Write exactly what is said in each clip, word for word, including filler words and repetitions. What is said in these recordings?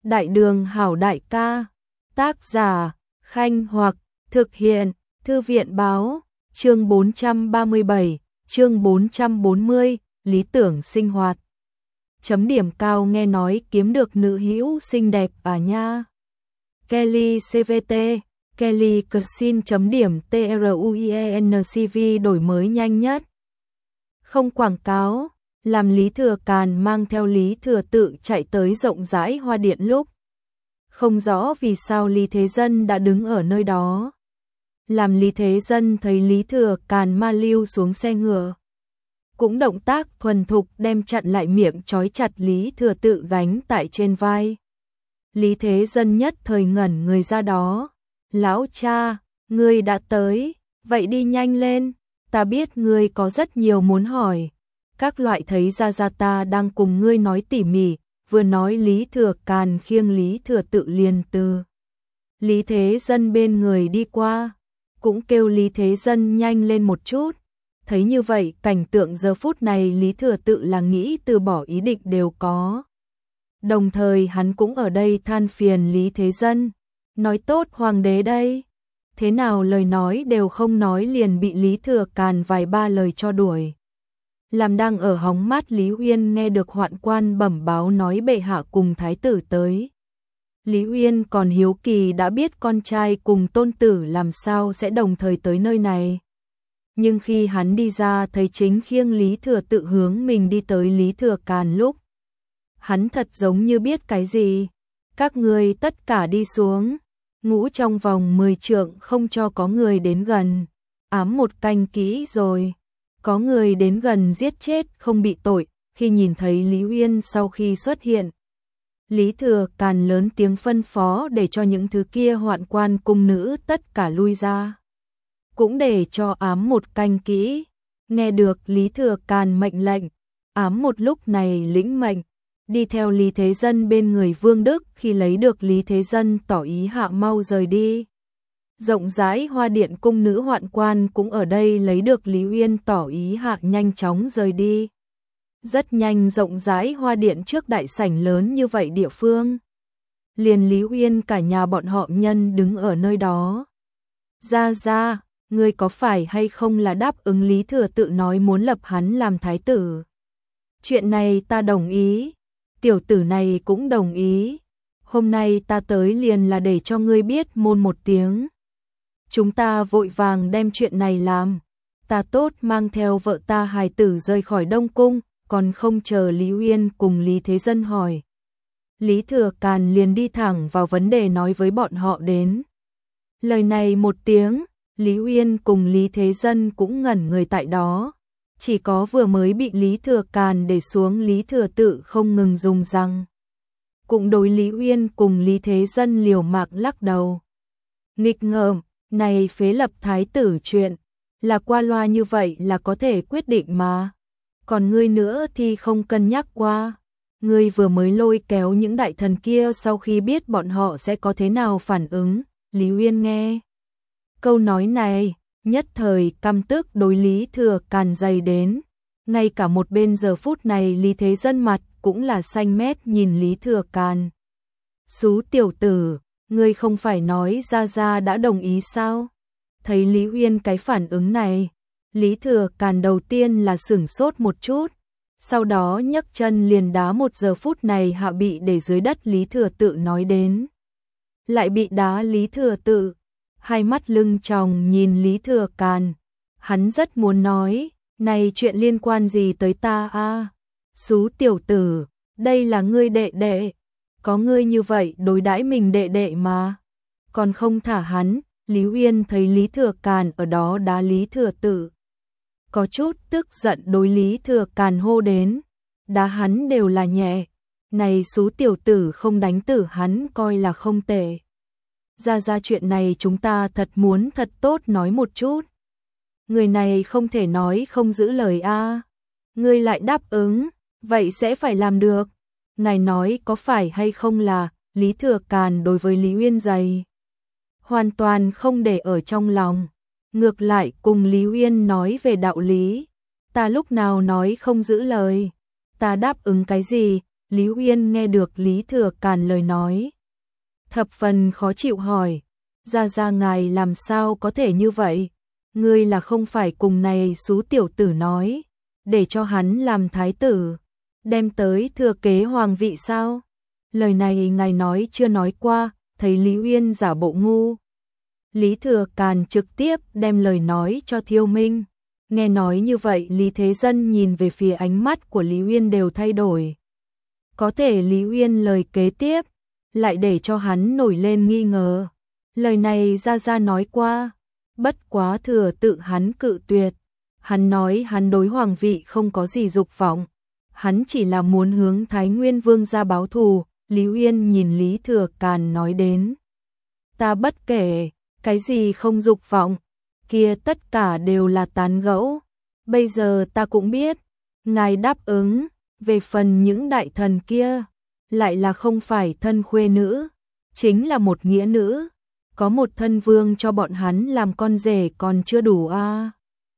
Đại đường hảo đại ca, tác giả, Khanh Hoặc, thực hiện, Thư viện báo, chương bốn trăm ba mươi bảy, chương bốn trăm bốn mươi, lý tưởng sinh hoạt. Chấm điểm cao nghe nói kiếm được nữ hữu xinh đẹp à nha. Kelly xê vê tê, Kelly Cuisine chấm điểm TRUIENCV đổi mới nhanh nhất. Không quảng cáo, làm Lý Thừa Càn mang theo Lý Thừa Tự chạy tới rộng rãi hoa điện lúc. Không rõ vì sao Lý Thế Dân đã đứng ở nơi đó. Làm Lý Thế Dân thấy Lý Thừa Càn ma lưu xuống xe ngựa. Cũng động tác thuần thục đem chặn lại miệng trói chặt Lý Thừa Tự gánh tại trên vai. Lý Thế Dân nhất thời ngẩn người ra đó. Lão cha, ngươi đã tới, vậy đi nhanh lên, ta biết ngươi có rất nhiều muốn hỏi. Các loại thấy ra ra ta đang cùng ngươi nói tỉ mỉ, vừa nói Lý Thừa Càn khiêng Lý Thừa Tự liền từ Lý Thế Dân bên người đi qua, cũng kêu Lý Thế Dân nhanh lên một chút. Thấy như vậy, cảnh tượng giờ phút này Lý Thừa Tự là nghĩ từ bỏ ý định đều có. Đồng thời hắn cũng ở đây than phiền Lý Thế Dân, nói tốt hoàng đế đây, thế nào lời nói đều không nói liền bị Lý Thừa Càn vài ba lời cho đuổi. Làm đang ở hóng mát Lý Uyên nghe được hoạn quan bẩm báo nói bệ hạ cùng thái tử tới. Lý Uyên còn hiếu kỳ đã biết con trai cùng tôn tử làm sao sẽ đồng thời tới nơi này. Nhưng khi hắn đi ra thấy chính khiêng Lý Thừa Tự hướng mình đi tới Lý Thừa Càn lúc. Hắn thật giống như biết cái gì. Các người tất cả đi xuống. Ngũ trong vòng mười trượng không cho có người đến gần. Ám một canh kỹ rồi. Có người đến gần giết chết không bị tội. Khi nhìn thấy Lý Uyên sau khi xuất hiện, Lý Thừa Càn lớn tiếng phân phó để cho những thứ kia hoạn quan cung nữ tất cả lui ra. Cũng để cho ám một canh kỹ. Nghe được Lý Thừa Càn mệnh lệnh, ám một lúc này lĩnh mệnh, đi theo Lý Thế Dân bên người Vương Đức. Khi lấy được Lý Thế Dân tỏ ý hạ mau rời đi. Rộng rãi hoa điện cung nữ hoạn quan cũng ở đây lấy được Lý Uyên tỏ ý hạ nhanh chóng rời đi. Rất nhanh rộng rãi hoa điện trước đại sảnh lớn như vậy địa phương. Liền Lý Uyên cả nhà bọn họ nhân đứng ở nơi đó. Ra ra, ngươi có phải hay không là đáp ứng Lý Thừa Tự nói muốn lập hắn làm thái tử? Chuyện này ta đồng ý. Tiểu tử này cũng đồng ý. Hôm nay ta tới liền là để cho ngươi biết môn một tiếng. Chúng ta vội vàng đem chuyện này làm. Ta tốt mang theo vợ ta hài tử rời khỏi Đông Cung, còn không chờ Lý Uyên cùng Lý Thế Dân hỏi. Lý Thừa Càn liền đi thẳng vào vấn đề nói với bọn họ đến. Lời này một tiếng, Lý Uyên cùng Lý Thế Dân cũng ngẩn người tại đó. Chỉ có vừa mới bị Lý Thừa Càn để xuống Lý Thừa Tự không ngừng dùng răng. Cũng đối Lý Uyên cùng Lý Thế Dân liều mạng lắc đầu. Nghịch ngợm, này phế lập thái tử chuyện, là qua loa như vậy là có thể quyết định mà. Còn ngươi nữa thì không cân nhắc qua. Ngươi vừa mới lôi kéo những đại thần kia sau khi biết bọn họ sẽ có thế nào phản ứng. Lý Uyên nghe câu nói này, nhất thời căm tức đối Lý Thừa Càn dày đến. Ngay cả một bên giờ phút này Lý Thế Dân mặt cũng là xanh mét nhìn Lý Thừa Càn. Xú tiểu tử, ngươi không phải nói ra ra đã đồng ý sao? Thấy Lý Uyên cái phản ứng này, Lý Thừa Càn đầu tiên là sửng sốt một chút, sau đó nhấc chân liền đá một giờ phút này hạ bị để dưới đất Lý Thừa Tự nói đến. Lại bị đá Lý Thừa Tự, hai mắt lưng tròng nhìn Lý Thừa Càn. Hắn rất muốn nói, này chuyện liên quan gì tới ta a? Xú tiểu tử, đây là ngươi đệ đệ, có ngươi như vậy đối đãi mình đệ đệ mà, còn không thả hắn. Lý Uyên thấy Lý Thừa Càn ở đó đá Lý Thừa Tự, có chút tức giận đối Lý Thừa Càn hô đến, đá hắn đều là nhẹ, này xú tiểu tử không đánh tử hắn coi là không tệ. Ra ra chuyện này chúng ta thật muốn thật tốt nói một chút. Người này không thể nói không giữ lời a. Ngươi lại đáp ứng, vậy sẽ phải làm được. Ngài nói có phải hay không là Lý Thừa Càn đối với Lý Uyên dày hoàn toàn không để ở trong lòng, ngược lại cùng Lý Uyên nói về đạo lý. Ta lúc nào nói không giữ lời, ta đáp ứng cái gì, Lý Uyên nghe được Lý Thừa Càn lời nói, thập phần khó chịu hỏi, gia gia ngài làm sao có thể như vậy? Ngươi là không phải cùng này xú tiểu tử nói, để cho hắn làm thái tử, đem tới thừa kế hoàng vị sao? Lời này ngài nói chưa nói qua, thấy Lý Uyên giả bộ ngu. Lý Thừa Càn trực tiếp đem lời nói cho Thiêu Minh. Nghe nói như vậy Lý Thế Dân nhìn về phía ánh mắt của Lý Uyên đều thay đổi. Có thể Lý Uyên lời kế tiếp lại để cho hắn nổi lên nghi ngờ. Lời này ra ra nói qua, bất quá Thừa Tự hắn cự tuyệt. Hắn nói hắn đối hoàng vị không có gì dục vọng, hắn chỉ là muốn hướng Thái Nguyên Vương ra báo thù. Lý Uyên nhìn Lý Thừa Càn nói đến, ta bất kể, cái gì không dục vọng, kia tất cả đều là tán gẫu. Bây giờ ta cũng biết, ngài đáp ứng, về phần những đại thần kia, lại là không phải thân khuê nữ, chính là một nghĩa nữ, có một thân vương cho bọn hắn làm con rể còn chưa đủ a. À.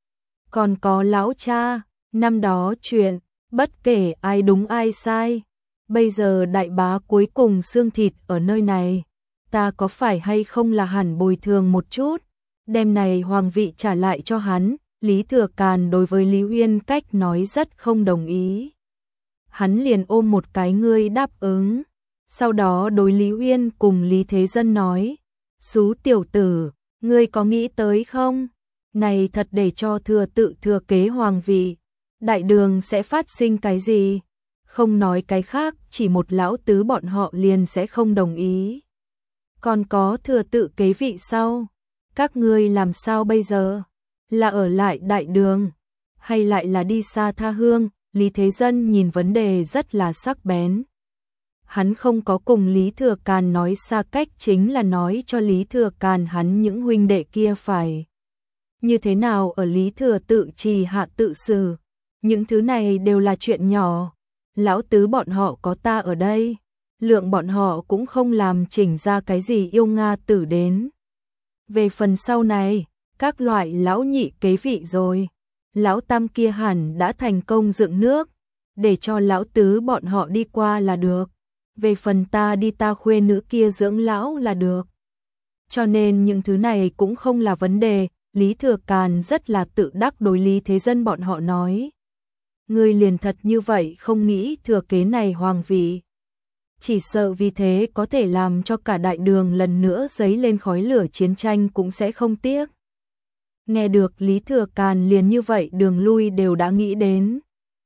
Còn có lão cha, năm đó chuyện, bất kể ai đúng ai sai, bây giờ đại bá cuối cùng xương thịt ở nơi này, ta có phải hay không là hẳn bồi thường một chút, đem này hoàng vị trả lại cho hắn. Lý Thừa Càn đối với Lý Uyên cách nói rất không đồng ý. Hắn liền ôm một cái ngươi đáp ứng, sau đó đối Lý Uyên cùng Lý Thế Dân nói, xú tiểu tử, ngươi có nghĩ tới không? Này thật để cho Thừa Tự thừa kế hoàng vị, đại đường sẽ phát sinh cái gì? Không nói cái khác, chỉ một lão tứ bọn họ liền sẽ không đồng ý. Còn có Thừa Tự kế vị sau, các ngươi làm sao bây giờ? Là ở lại đại đường, hay lại là đi xa tha hương? Lý Thế Dân nhìn vấn đề rất là sắc bén. Hắn không có cùng Lý Thừa Càn nói xa cách, chính là nói cho Lý Thừa Càn hắn những huynh đệ kia phải như thế nào ở Lý Thừa Tự trì hạ tự xử. Những thứ này đều là chuyện nhỏ, lão tứ bọn họ có ta ở đây, lượng bọn họ cũng không làm chỉnh ra cái gì yêu Nga tử đến. Về phần sau này, các loại lão nhị kế vị rồi, lão tam kia hẳn đã thành công dựng nước, để cho lão tứ bọn họ đi qua là được. Về phần ta đi ta khuê nữ kia dưỡng lão là được. Cho nên những thứ này cũng không là vấn đề. Lý Thừa Càn rất là tự đắc đối Lý Thế Dân bọn họ nói, ngươi liền thật như vậy không nghĩ thừa kế này hoàng vị, chỉ sợ vì thế có thể làm cho cả đại đường lần nữa dấy lên khói lửa chiến tranh cũng sẽ không tiếc. Nghe được Lý Thừa Càn liền như vậy đường lui đều đã nghĩ đến.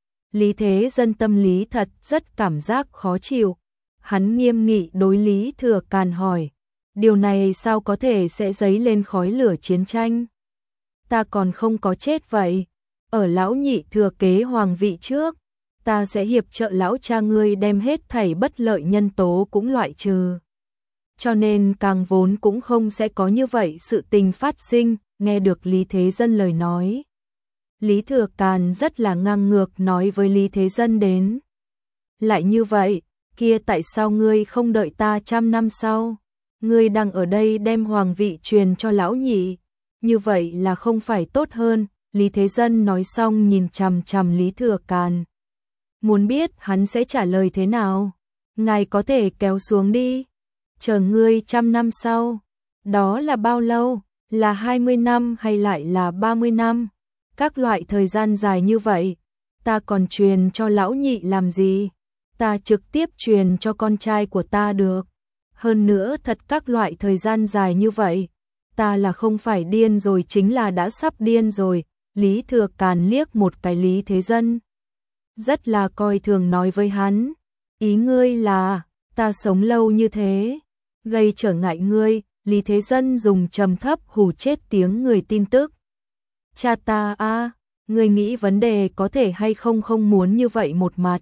Lý Thế Dân tâm lý thật rất cảm giác khó chịu. Hắn nghiêm nghị đối Lý Thừa Càn hỏi, điều này sao có thể sẽ dấy lên khói lửa chiến tranh? Ta còn không có chết vậy. Ở lão nhị thừa kế hoàng vị trước, ta sẽ hiệp trợ lão cha ngươi đem hết thảy bất lợi nhân tố cũng loại trừ. Cho nên càng vốn cũng không sẽ có như vậy sự tình phát sinh. Nghe được Lý Thế Dân lời nói, Lý Thừa Càn rất là ngang ngược nói với Lý Thế Dân đến, lại như vậy, kia tại sao ngươi không đợi ta trăm năm sau? Ngươi đang ở đây đem hoàng vị truyền cho lão nhị, như vậy là không phải tốt hơn? Lý Thế Dân nói xong nhìn chằm chằm Lý Thừa Càn, muốn biết hắn sẽ trả lời thế nào. Ngài có thể kéo xuống đi, chờ ngươi trăm năm sau, đó là bao lâu? Là hai mươi năm hay lại là ba mươi năm? Các loại thời gian dài như vậy, ta còn truyền cho lão nhị làm gì? Ta trực tiếp truyền cho con trai của ta được. Hơn nữa thật các loại thời gian dài như vậy, ta là không phải điên rồi chính là đã sắp điên rồi. Lý Thừa Càn liếc một cái Lý Thế Dân, rất là coi thường nói với hắn, ý ngươi là, ta sống lâu như thế, gây trở ngại ngươi. Lý Thế Dân dùng trầm thấp hù chết tiếng người tin tức. Cha ta a, à, ngươi nghĩ vấn đề có thể hay không không muốn như vậy một mặt.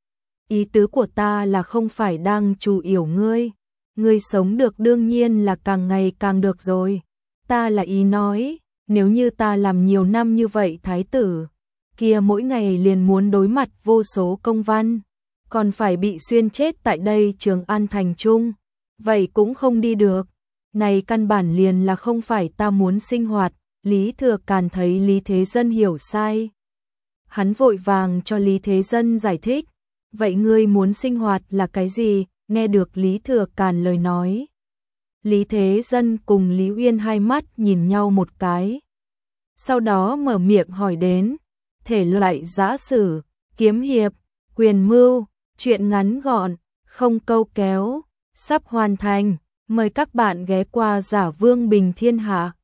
Ý tứ của ta là không phải đang chủ yểu ngươi. Ngươi sống được đương nhiên là càng ngày càng được rồi. Ta là ý nói, nếu như ta làm nhiều năm như vậy thái tử, kia mỗi ngày liền muốn đối mặt vô số công văn, còn phải bị xuyên chết tại đây Trường An thành trung, vậy cũng không đi được. Này căn bản liền là không phải ta muốn sinh hoạt. Lý Thừa Càn thấy Lý Thế Dân hiểu sai, hắn vội vàng cho Lý Thế Dân giải thích, vậy ngươi muốn sinh hoạt là cái gì? Nghe được Lý Thừa Càn lời nói. Lý Thế Dân cùng Lý Uyên hai mắt nhìn nhau một cái. Sau đó mở miệng hỏi đến, thể loại giã sử, kiếm hiệp, quyền mưu, truyện ngắn gọn, không câu kéo, sắp hoàn thành. Mời các bạn ghé qua Giả Vương Bình Thiên Hạ.